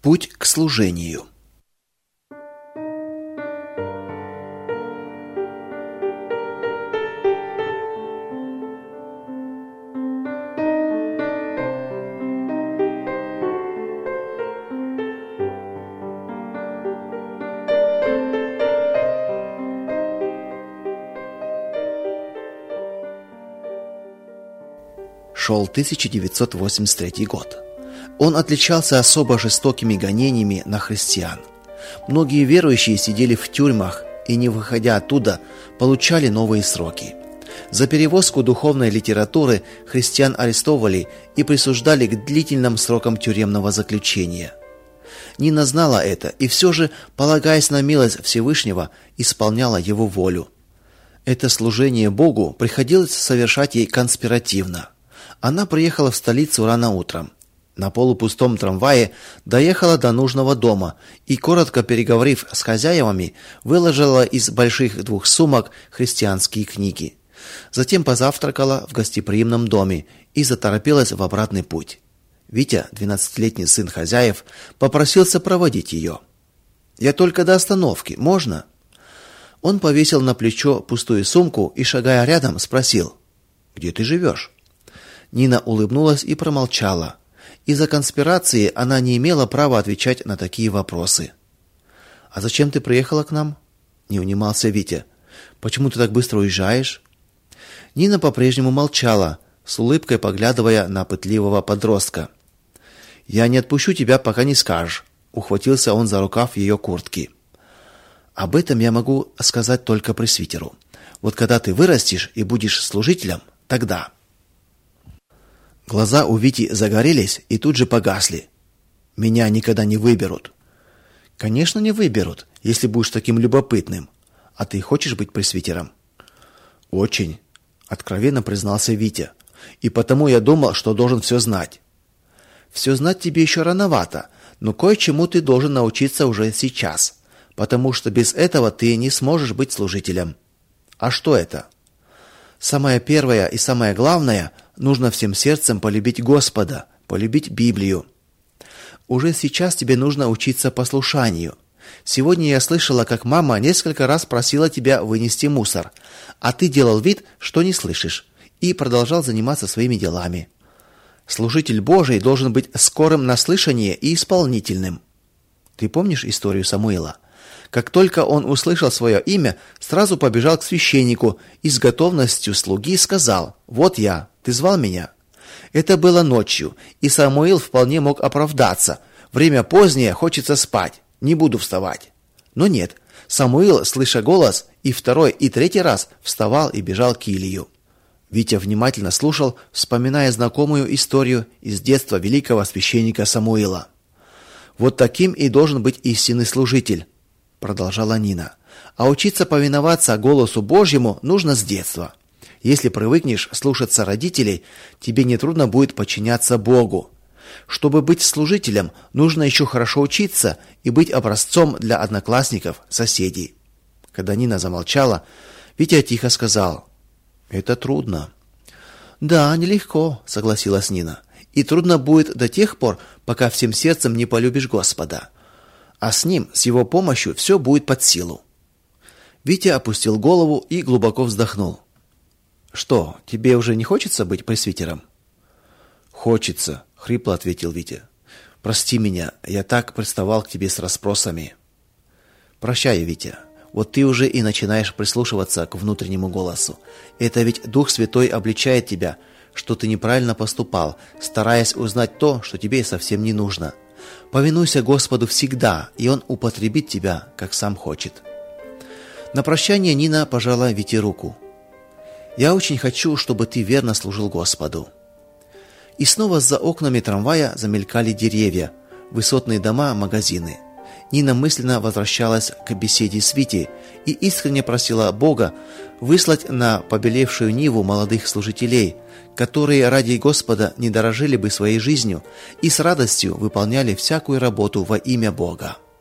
Путь к служению. Шел 1983 год. Он отличался особо жестокими гонениями на христиан. Многие верующие сидели в тюрьмах и, не выходя оттуда, получали новые сроки. За перевозку духовной литературы христиан арестовывали и присуждали к длительным срокам тюремного заключения. Нина знала это и все же, полагаясь на милость Всевышнего, исполняла его волю. Это служение Богу приходилось совершать ей конспиративно. Она приехала в столицу рано утром. На полупустом трамвае доехала до нужного дома и, коротко переговорив с хозяевами, выложила из больших 2 сумок христианские книги. Затем позавтракала в гостеприимном доме и заторопилась в обратный путь. Витя, 12-летний сын хозяев, попросился проводить ее. «Я только до остановки, можно?» Он повесил на плечо пустую сумку и, шагая рядом, спросил: «Где ты живешь?» Нина улыбнулась и промолчала. Из-за конспирации она не имела права отвечать на такие вопросы. «А зачем ты приехала к нам?» — не унимался Витя. «Почему ты так быстро уезжаешь?» Нина по-прежнему молчала, с улыбкой поглядывая на пытливого подростка. «Я не отпущу тебя, пока не скажешь», — ухватился он за рукав ее куртки. «Об этом я могу сказать только пресвитеру. Вот когда ты вырастешь и будешь служителем, тогда...» Глаза у Вити загорелись и тут же погасли. «Меня никогда не выберут». «Конечно, не выберут, если будешь таким любопытным. А ты хочешь быть пресвитером?» «Очень», — откровенно признался Витя. «И потому я думал, что должен все знать». «Все знать тебе еще рановато, но кое-чему ты должен научиться уже сейчас, потому что без этого ты не сможешь быть служителем». «А что это?» «Самое первое и самое главное — нужно всем сердцем полюбить Господа, полюбить Библию. Уже сейчас тебе нужно учиться послушанию. Сегодня я слышала, как мама несколько раз просила тебя вынести мусор, а ты делал вид, что не слышишь, и продолжал заниматься своими делами. Служитель Божий должен быть скорым на слышание и исполнительным. Ты помнишь историю Самуила? Как только он услышал свое имя, сразу побежал к священнику и с готовностью слуги сказал: «Вот я, ты звал меня». Это было ночью, и Самуил вполне мог оправдаться. Время позднее, хочется спать, не буду вставать. Но нет, Самуил, слыша голос, и 2-й, и 3-й раз вставал и бежал к Илию. Витя внимательно слушал, вспоминая знакомую историю из детства великого священника Самуила. «Вот таким и должен быть истинный служитель», — продолжала Нина. «А учиться повиноваться голосу Божьему нужно с детства. Если привыкнешь слушаться родителей, тебе нетрудно будет подчиняться Богу. Чтобы быть служителем, нужно еще хорошо учиться и быть образцом для одноклассников, соседей». Когда Нина замолчала, Витя тихо сказал: «Это трудно». «Да, нелегко», — согласилась Нина. «И трудно будет до тех пор, пока всем сердцем не полюбишь Господа. А с Ним, с Его помощью, все будет под силу». Витя опустил голову и глубоко вздохнул. «Что, тебе уже не хочется быть пресвитером?» «Хочется», — хрипло ответил Витя. «Прости меня, я так приставал к тебе с расспросами». «Прощай, Витя. Вот ты уже и начинаешь прислушиваться к внутреннему голосу. Это ведь Дух Святой обличает тебя, что ты неправильно поступал, стараясь узнать то, что тебе совсем не нужно. Повинуйся Господу всегда, и Он употребит тебя, как сам хочет». На прощание Нина пожала Вите руку. «Я очень хочу, чтобы ты верно служил Господу». И снова за окнами трамвая замелькали деревья, высотные дома, магазины. Нина мысленно возвращалась к беседе с Витей и искренне просила Бога выслать на побелевшую ниву молодых служителей, которые ради Господа не дорожили бы своей жизнью и с радостью выполняли всякую работу во имя Бога.